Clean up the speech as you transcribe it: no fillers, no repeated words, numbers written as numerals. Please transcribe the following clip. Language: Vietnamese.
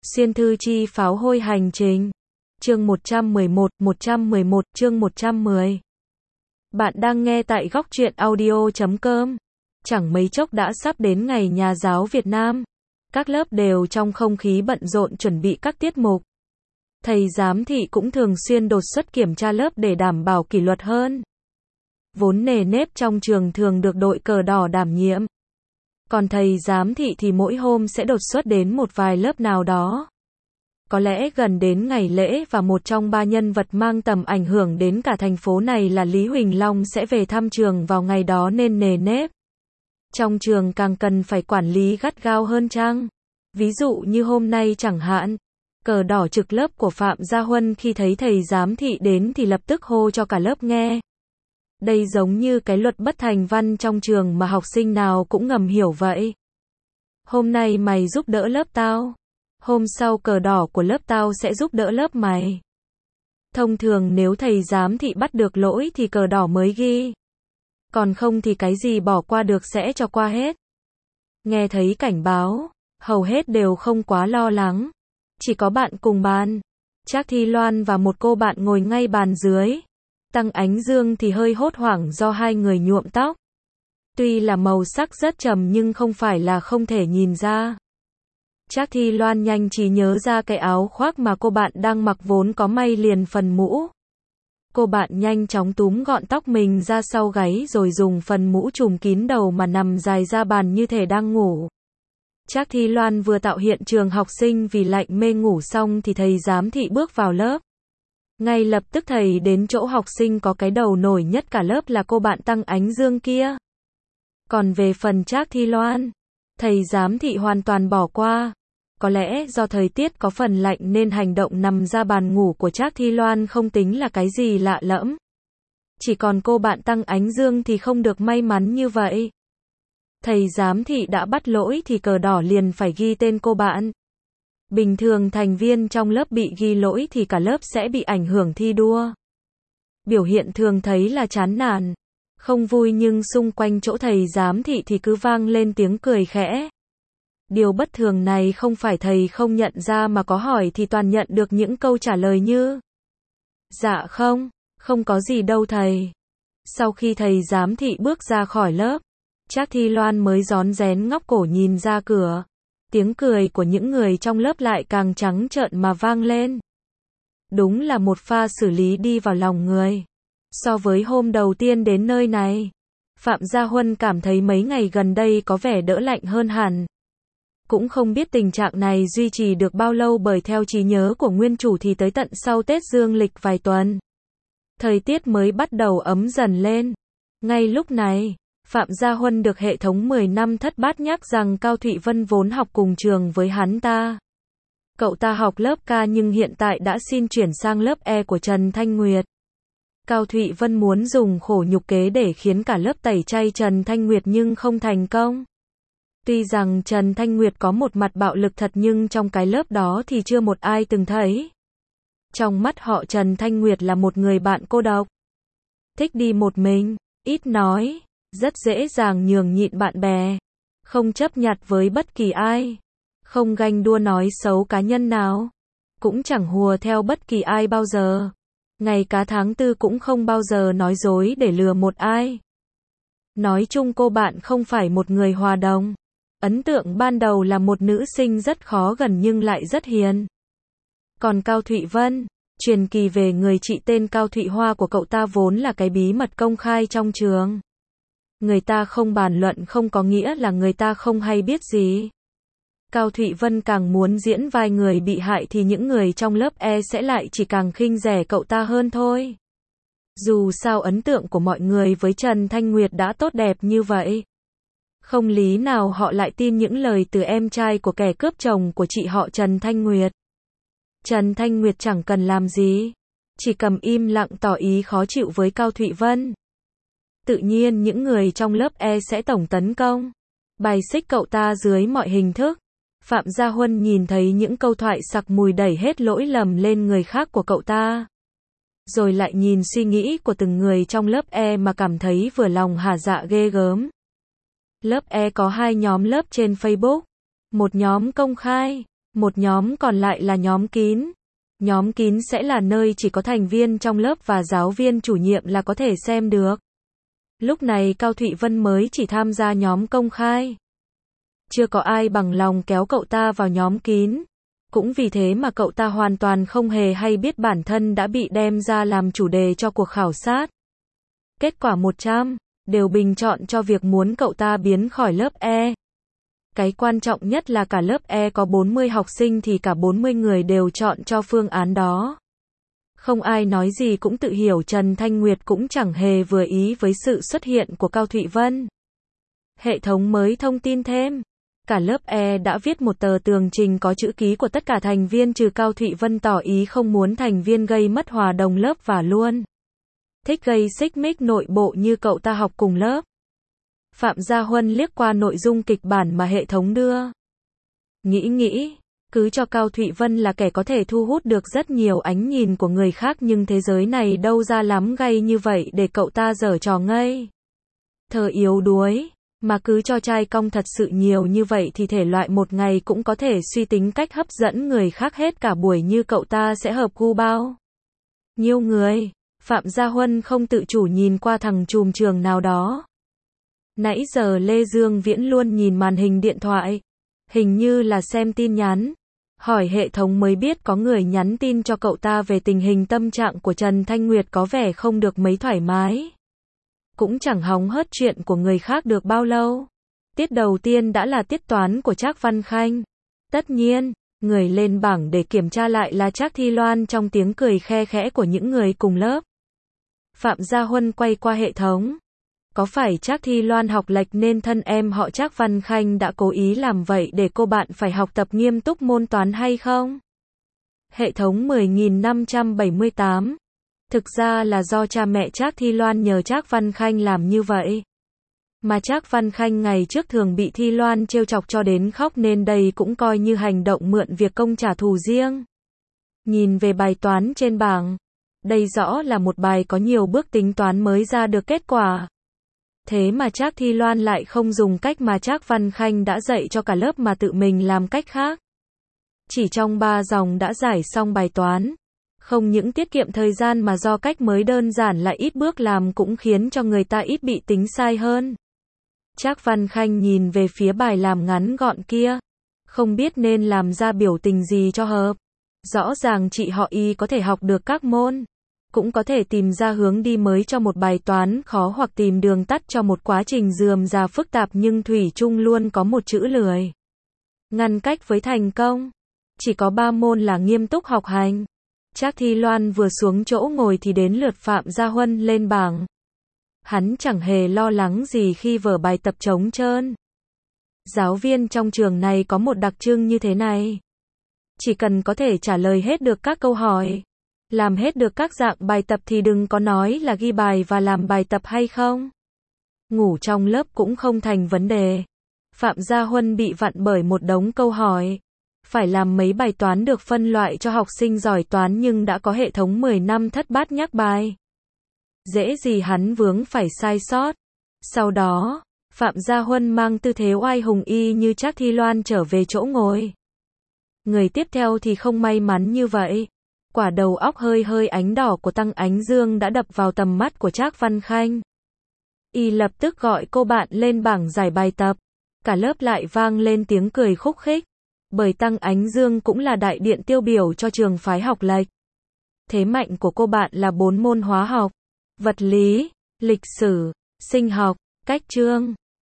Xuyên thư chi pháo hôi hành trình. Chương 111, chương 110. Bạn đang nghe tại góc truyện audio.com. Chẳng mấy chốc đã sắp đến ngày Nhà giáo Việt Nam. Các lớp đều trong không khí bận rộn chuẩn bị các tiết mục. Thầy giám thị cũng thường xuyên đột xuất kiểm tra lớp để đảm bảo kỷ luật hơn. Vốn nề nếp trong trường thường được đội cờ đỏ đảm nhiệm. Còn thầy giám thị thì mỗi hôm sẽ đột xuất đến một vài lớp nào đó. Có lẽ gần đến ngày lễ và một trong ba nhân vật mang tầm ảnh hưởng đến cả thành phố này là Lý Huỳnh Long sẽ về thăm trường vào ngày đó nên nề nếp. Trong trường càng cần phải quản lý gắt gao hơn chăng? Ví dụ như hôm nay chẳng hạn, cờ đỏ trực lớp của Phạm Gia Huân khi thấy thầy giám thị đến thì lập tức hô cho cả lớp nghe. Đây giống như cái luật bất thành văn trong trường mà học sinh nào cũng ngầm hiểu vậy. Hôm nay mày giúp đỡ lớp tao. Hôm sau cờ đỏ của lớp tao sẽ giúp đỡ lớp mày. Thông thường nếu thầy giám thị bắt được lỗi thì cờ đỏ mới ghi. Còn không thì cái gì bỏ qua được sẽ cho qua hết. Nghe thấy cảnh báo, hầu hết đều không quá lo lắng. Chỉ có bạn cùng bàn, Trác Thi Loan và một cô bạn ngồi ngay bàn dưới. Tăng Ánh Dương thì hơi hốt hoảng do hai người nhuộm tóc. Tuy là màu sắc rất trầm nhưng không phải là không thể nhìn ra. Trác Thi Loan nhanh chỉ nhớ ra cái áo khoác mà cô bạn đang mặc vốn có may liền phần mũ. Cô bạn nhanh chóng túm gọn tóc mình ra sau gáy rồi dùng phần mũ trùm kín đầu mà nằm dài ra bàn như thể đang ngủ. Trác Thi Loan vừa tạo hiện trường học sinh vì lạnh mê ngủ xong thì thầy giám thị bước vào lớp. Ngay lập tức thầy đến chỗ học sinh có cái đầu nổi nhất cả lớp là cô bạn Tăng Ánh Dương kia. Còn về phần Trác Thi Loan, thầy giám thị hoàn toàn bỏ qua. Có lẽ do thời tiết có phần lạnh nên hành động nằm ra bàn ngủ của Trác Thi Loan không tính là cái gì lạ lẫm. Chỉ còn cô bạn Tăng Ánh Dương thì không được may mắn như vậy. Thầy giám thị đã bắt lỗi thì cờ đỏ liền phải ghi tên cô bạn. Bình thường thành viên trong lớp bị ghi lỗi thì cả lớp sẽ bị ảnh hưởng thi đua. Biểu hiện thường thấy là chán nản, không vui nhưng xung quanh chỗ thầy giám thị thì cứ vang lên tiếng cười khẽ. Điều bất thường này không phải thầy không nhận ra mà có hỏi thì toàn nhận được những câu trả lời như: Dạ không có gì đâu thầy. Sau khi thầy giám thị bước ra khỏi lớp, Trác Thi Loan mới rón rén ngóc cổ nhìn ra cửa. Tiếng cười của những người trong lớp lại càng trắng trợn mà vang lên. Đúng là một pha xử lý đi vào lòng người. So với hôm đầu tiên đến nơi này, Phạm Gia Huân cảm thấy mấy ngày gần đây có vẻ đỡ lạnh hơn hẳn. Cũng không biết tình trạng này duy trì được bao lâu bởi theo trí nhớ của nguyên chủ thì tới tận sau Tết Dương lịch vài tuần, thời tiết mới bắt đầu ấm dần lên. Ngay lúc này, Phạm Gia Huân được hệ thống 10 năm thất bát nhắc rằng Cao Thụy Vân vốn học cùng trường với hắn ta. Cậu ta học lớp K nhưng hiện tại đã xin chuyển sang lớp E của Trần Thanh Nguyệt. Cao Thụy Vân muốn dùng khổ nhục kế để khiến cả lớp tẩy chay Trần Thanh Nguyệt nhưng không thành công. Tuy rằng Trần Thanh Nguyệt có một mặt bạo lực thật nhưng trong cái lớp đó thì chưa một ai từng thấy. Trong mắt họ Trần Thanh Nguyệt là một người bạn cô độc. Thích đi một mình, ít nói, rất dễ dàng nhường nhịn bạn bè, không chấp nhặt với bất kỳ ai, không ganh đua nói xấu cá nhân nào, cũng chẳng hùa theo bất kỳ ai bao giờ. Ngày cá tháng tư cũng không bao giờ nói dối để lừa một ai. Nói chung cô bạn không phải một người hòa đồng. Ấn tượng ban đầu là một nữ sinh rất khó gần nhưng lại rất hiền. Còn Cao Thụy Vân, truyền kỳ về người chị tên Cao Thụy Hoa của cậu ta vốn là cái bí mật công khai trong trường. Người ta không bàn luận không có nghĩa là người ta không hay biết gì. Cao Thụy Vân càng muốn diễn vai người bị hại thì những người trong lớp E sẽ lại chỉ càng khinh rẻ cậu ta hơn thôi. Dù sao ấn tượng của mọi người với Trần Thanh Nguyệt đã tốt đẹp như vậy, không lý nào họ lại tin những lời từ em trai của kẻ cướp chồng của chị họ Trần Thanh Nguyệt. Trần Thanh Nguyệt chẳng cần làm gì, chỉ cầm im lặng tỏ ý khó chịu với Cao Thụy Vân. Tự nhiên những người trong lớp E sẽ tổng tấn công, bài xích cậu ta dưới mọi hình thức. Phạm Gia Huân nhìn thấy những câu thoại sặc mùi đẩy hết lỗi lầm lên người khác của cậu ta. Rồi lại nhìn suy nghĩ của từng người trong lớp E mà cảm thấy vừa lòng hả dạ ghê gớm. Lớp E có 2 nhóm lớp trên Facebook. Một nhóm công khai, Một nhóm còn lại là nhóm kín. Nhóm kín sẽ là nơi chỉ có thành viên trong lớp và giáo viên chủ nhiệm là có thể xem được. Lúc này Cao Thụy Vân mới chỉ tham gia nhóm công khai. Chưa có ai bằng lòng kéo cậu ta vào nhóm kín. Cũng vì thế mà cậu ta hoàn toàn không hề hay biết bản thân đã bị đem ra làm chủ đề cho cuộc khảo sát. Kết quả 100, đều bình chọn cho việc muốn cậu ta biến khỏi lớp E. Cái quan trọng nhất là cả lớp E có 40 học sinh thì cả 40 người đều chọn cho phương án đó. Không ai nói gì cũng tự hiểu Trần Thanh Nguyệt cũng chẳng hề vừa ý với sự xuất hiện của Cao Thụy Vân. Hệ thống mới thông tin thêm. Cả lớp E đã viết một tờ tường trình có chữ ký của tất cả thành viên trừ Cao Thụy Vân tỏ ý không muốn thành viên gây mất hòa đồng lớp và luôn thích gây xích mích nội bộ như cậu ta học cùng lớp. Phạm Gia Huân liếc qua nội dung kịch bản mà hệ thống đưa. Nghĩ, cứ cho Cao Thụy Vân là kẻ có thể thu hút được rất nhiều ánh nhìn của người khác nhưng thế giới này đâu ra lắm gay như vậy để cậu ta giở trò ngây thơ yếu đuối. Mà cứ cho trai cong thật sự nhiều như vậy thì thể loại một ngày cũng có thể suy tính cách hấp dẫn người khác hết cả buổi như cậu ta sẽ hợp gu bao nhiêu người. Phạm Gia Huân không tự chủ nhìn qua thằng trùm trường nào đó. Nãy giờ Lê Dương Viễn luôn nhìn màn hình điện thoại. Hình như là xem tin nhắn. Hỏi hệ thống mới biết có người nhắn tin cho cậu ta về tình hình tâm trạng của Trần Thanh Nguyệt có vẻ không được mấy thoải mái. Cũng chẳng hóng hớt chuyện của người khác được bao lâu. Tiết đầu tiên đã là tiết toán của Trác Văn Khanh. Tất nhiên, người lên bảng để kiểm tra lại là Trác Thi Loan trong tiếng cười khe khẽ của những người cùng lớp. Phạm Gia Huân quay qua hệ thống. Có phải Trác Thi Loan học lệch nên thân em họ Trác Văn Khanh đã cố ý làm vậy để cô bạn phải học tập nghiêm túc môn toán hay không? Hệ thống 10.578. Thực ra là do cha mẹ Trác Thi Loan nhờ Trác Văn Khanh làm như vậy. Mà Trác Văn Khanh ngày trước thường bị Thi Loan trêu chọc cho đến khóc nên đây cũng coi như hành động mượn việc công trả thù riêng. Nhìn về bài toán trên bảng, đây rõ là một bài có nhiều bước tính toán mới ra được kết quả. Thế mà Trác Thi Loan lại không dùng cách mà Trác Văn Khanh đã dạy cho cả lớp mà tự mình làm cách khác. Chỉ trong 3 dòng đã giải xong bài toán. Không những tiết kiệm thời gian mà do cách mới đơn giản lại ít bước làm cũng khiến cho người ta ít bị tính sai hơn. Trác Văn Khanh nhìn về phía bài làm ngắn gọn kia. Không biết nên làm ra biểu tình gì cho hợp. Rõ ràng chị họ Y có thể học được các môn. Cũng có thể tìm ra hướng đi mới cho một bài toán khó hoặc tìm đường tắt cho một quá trình rườm rà phức tạp nhưng thủy chung luôn có một chữ lười ngăn cách với thành công. Chỉ có 3 môn là nghiêm túc học hành. Trác Thi Loan vừa xuống chỗ ngồi thì đến lượt Phạm Gia Huân lên bảng. Hắn chẳng hề lo lắng gì khi vở bài tập trống trơn. Giáo viên trong trường này có một đặc trưng như thế này. Chỉ cần có thể trả lời hết được các câu hỏi, làm hết được các dạng bài tập thì đừng có nói là ghi bài và làm bài tập hay không. Ngủ trong lớp cũng không thành vấn đề. Phạm Gia Huân bị vặn bởi một đống câu hỏi. Phải làm mấy bài toán được phân loại cho học sinh giỏi toán nhưng đã có hệ thống 10 năm thất bát nhắc bài. Dễ gì hắn vướng phải sai sót. Sau đó, Phạm Gia Huân mang tư thế oai hùng y như Trác Thi Loan trở về chỗ ngồi. Người tiếp theo thì không may mắn như vậy. Quả đầu óc hơi hơi ánh đỏ của Tăng Ánh Dương đã đập vào tầm mắt của Trác Văn Khanh. Y lập tức gọi cô bạn lên bảng giải bài tập. Cả lớp lại vang lên tiếng cười khúc khích. Bởi Tăng Ánh Dương cũng là đại diện tiêu biểu cho trường phái học lệch. Thế mạnh của cô bạn là 4 môn hóa học, vật lý, lịch sử, sinh học, cách chương.